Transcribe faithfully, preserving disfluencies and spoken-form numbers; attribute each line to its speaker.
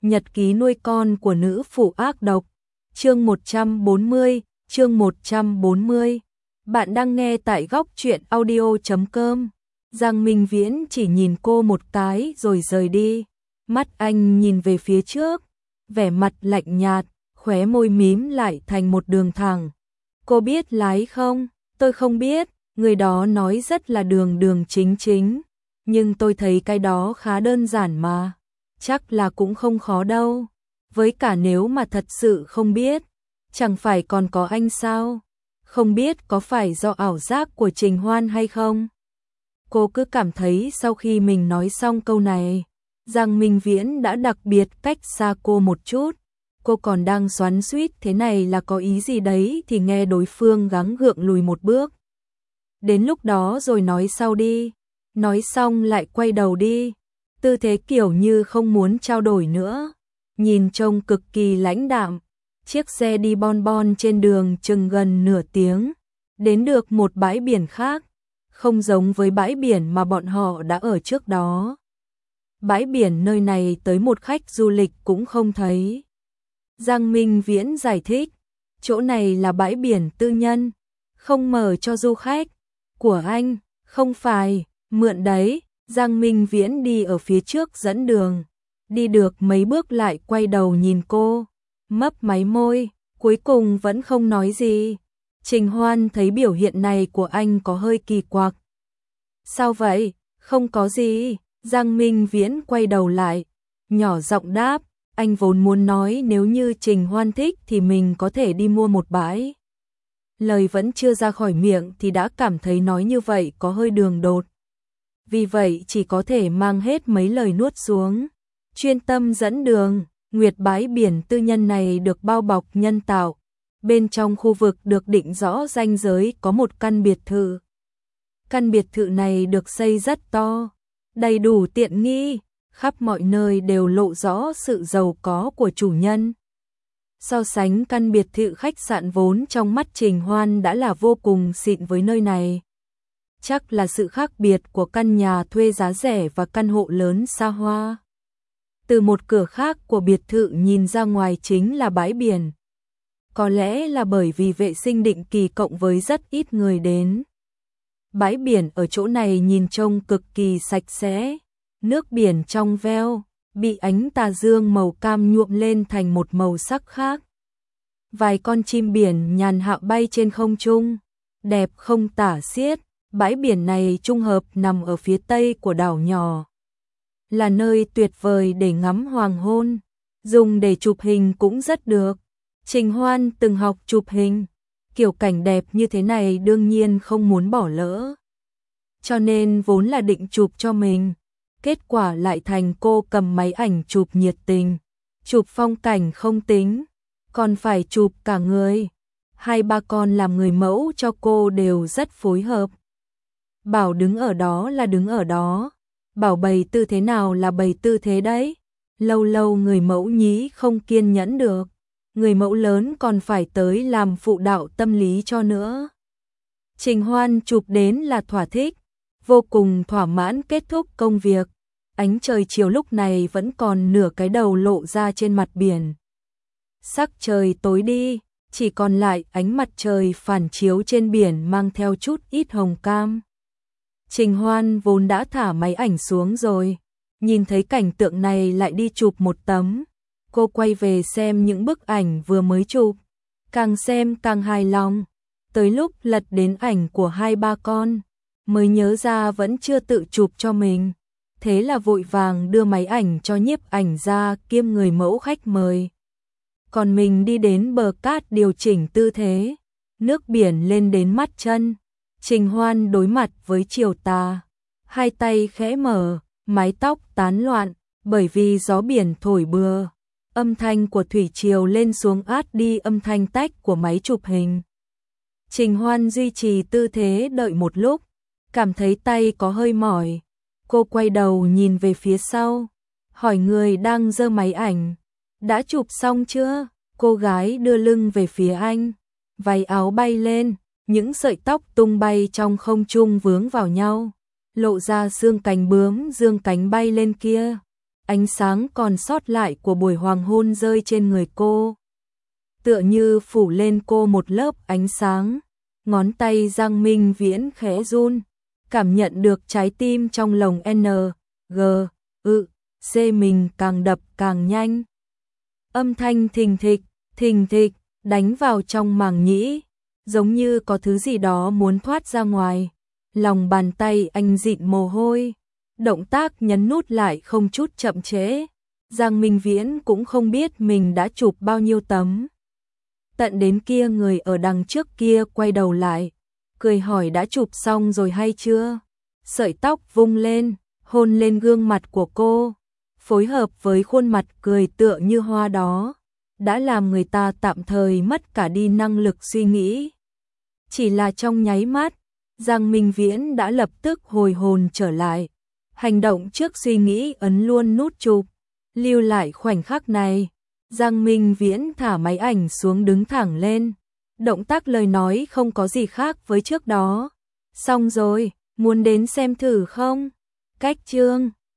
Speaker 1: Nhật ký nuôi con của nữ phụ ác độc. Chương một trăm bốn mươi, chương một trăm bốn mươi. Bạn đang nghe tại góc truyện audio chấm com. Giang Minh Viễn chỉ nhìn cô một cái rồi rời đi. Mắt anh nhìn về phía trước, vẻ mặt lạnh nhạt, khóe môi mím lại thành một đường thẳng. Cô biết lái không? Tôi không biết, người đó nói rất là đường đường chính chính. Nhưng tôi thấy cái đó khá đơn giản mà. Chắc là cũng không khó đâu. Với cả nếu mà thật sự không biết, chẳng phải còn có anh sao? Không biết có phải do ảo giác của Trình Hoan hay không? Cô cứ cảm thấy sau khi mình nói xong câu này, Giang Minh Viễn đã đặc biệt cách xa cô một chút. Cô còn đang xoắn xuýt thế này là có ý gì đấy thì nghe đối phương gắng gượng lùi một bước. Đến lúc đó rồi nói sau đi. Nói xong lại quay đầu đi. Tư thế kiểu như không muốn trao đổi nữa. Nhìn trông cực kỳ lãnh đạm. Chiếc xe đi bon bon trên đường chừng gần nửa tiếng. Đến được một bãi biển khác. Không giống với bãi biển mà bọn họ đã ở trước đó. Bãi biển nơi này tới một khách du lịch cũng không thấy. Giang Minh Viễn giải thích. Chỗ này là bãi biển tư nhân. Không mở cho du khách. Của anh, không phải, mượn đấy. Giang Minh Viễn đi ở phía trước dẫn đường. Đi được mấy bước lại quay đầu nhìn cô. Mấp máy môi, cuối cùng vẫn không nói gì. Trình Hoan thấy biểu hiện này của anh có hơi kỳ quặc. Sao vậy? Không có gì. Giang Minh Viễn quay đầu lại. Nhỏ giọng đáp. Anh vốn muốn nói nếu như Trình Hoan thích thì mình có thể đi mua một bãi. Lời vẫn chưa ra khỏi miệng thì đã cảm thấy nói như vậy có hơi đường đột. Vì vậy chỉ có thể mang hết mấy lời nuốt xuống. Chuyên tâm dẫn đường, nguyệt bãi biển tư nhân này được bao bọc nhân tạo. Bên trong khu vực được định rõ ranh giới có một căn biệt thự. Căn biệt thự này được xây rất to, đầy đủ tiện nghi, khắp mọi nơi đều lộ rõ sự giàu có của chủ nhân. So sánh căn biệt thự khách sạn vốn trong mắt Trình Hoan đã là vô cùng xịn với nơi này. Chắc là sự khác biệt của căn nhà thuê giá rẻ và căn hộ lớn xa hoa. Từ một cửa khác của biệt thự nhìn ra ngoài chính là bãi biển. Có lẽ là bởi vì vệ sinh định kỳ cộng với rất ít người đến. Bãi biển ở chỗ này nhìn trông cực kỳ sạch sẽ. Nước biển trong veo, bị ánh tà dương màu cam nhuộm lên thành một màu sắc khác. Vài con chim biển nhàn hạ bay trên không trung, đẹp không tả xiết. Bãi biển này trung hợp nằm ở phía tây của đảo nhỏ. Là nơi tuyệt vời để ngắm hoàng hôn, dùng để chụp hình cũng rất được. Trình Hoan từng học chụp hình, kiểu cảnh đẹp như thế này đương nhiên không muốn bỏ lỡ. Cho nên vốn là định chụp cho mình. Kết quả lại thành cô cầm máy ảnh chụp nhiệt tình. Chụp phong cảnh không tính, còn phải chụp cả người. Hai ba con làm người mẫu cho cô đều rất phối hợp. Bảo đứng ở đó là đứng ở đó. Bảo bày tư thế nào là bày tư thế đấy. Lâu lâu người mẫu nhí không kiên nhẫn được. Người mẫu lớn còn phải tới làm phụ đạo tâm lý cho nữa. Trình Hoan chụp đến là thỏa thích. Vô cùng thỏa mãn kết thúc công việc. Ánh trời chiều lúc này vẫn còn nửa cái đầu lộ ra trên mặt biển. Sắc trời tối đi, chỉ còn lại ánh mặt trời phản chiếu trên biển mang theo chút ít hồng cam. Trình Hoan vốn đã thả máy ảnh xuống rồi, nhìn thấy cảnh tượng này lại đi chụp một tấm. Cô quay về xem những bức ảnh vừa mới chụp, càng xem càng hài lòng. Tới lúc lật đến ảnh của hai ba con, mới nhớ ra vẫn chưa tự chụp cho mình. Thế là vội vàng đưa máy ảnh cho nhiếp ảnh gia kiêm người mẫu khách mời. Còn mình đi đến bờ cát điều chỉnh tư thế, nước biển lên đến mắt chân. Trình Hoan đối mặt với chiều tà, hai tay khẽ mở, mái tóc tán loạn, bởi vì gió biển thổi bừa. Âm thanh của thủy triều lên xuống át đi âm thanh tách của máy chụp hình. Trình Hoan duy trì tư thế đợi một lúc, cảm thấy tay có hơi mỏi. Cô quay đầu nhìn về phía sau, hỏi người đang giơ máy ảnh. Đã chụp xong chưa? Cô gái đưa lưng về phía anh, váy áo bay lên, những sợi tóc tung bay trong không trung vướng vào nhau, lộ ra xương cánh bướm dương cánh bay lên kia. ánh sáng còn sót lại của buổi hoàng hôn rơi trên người cô. Tựa như phủ lên cô một lớp ánh sáng, ngón tay Giang Minh Viễn khẽ run, cảm nhận được trái tim trong lồng N, G, ự, C mình càng đập càng nhanh. Âm thanh thình thịch, thình thịch, đánh vào trong màng nhĩ, giống như có thứ gì đó muốn thoát ra ngoài. Lòng bàn tay anh dịn mồ hôi, động tác nhấn nút lại không chút chậm trễ. Giang Minh Viễn cũng không biết mình đã chụp bao nhiêu tấm. Tận đến kia người ở đằng trước kia quay đầu lại, cười hỏi đã chụp xong rồi hay chưa? Sợi tóc vung lên, hôn lên gương mặt của cô, phối hợp với khuôn mặt cười tựa như hoa đó, đã làm người ta tạm thời mất cả đi năng lực suy nghĩ. Chỉ là trong nháy mắt, Giang Minh Viễn đã lập tức hồi hồn trở lại, hành động trước suy nghĩ ấn luôn nút chụp, lưu lại khoảnh khắc này. Giang Minh Viễn thả máy ảnh xuống đứng thẳng lên, động tác lời nói không có gì khác với trước đó. Xong rồi, muốn đến xem thử không? Cách chương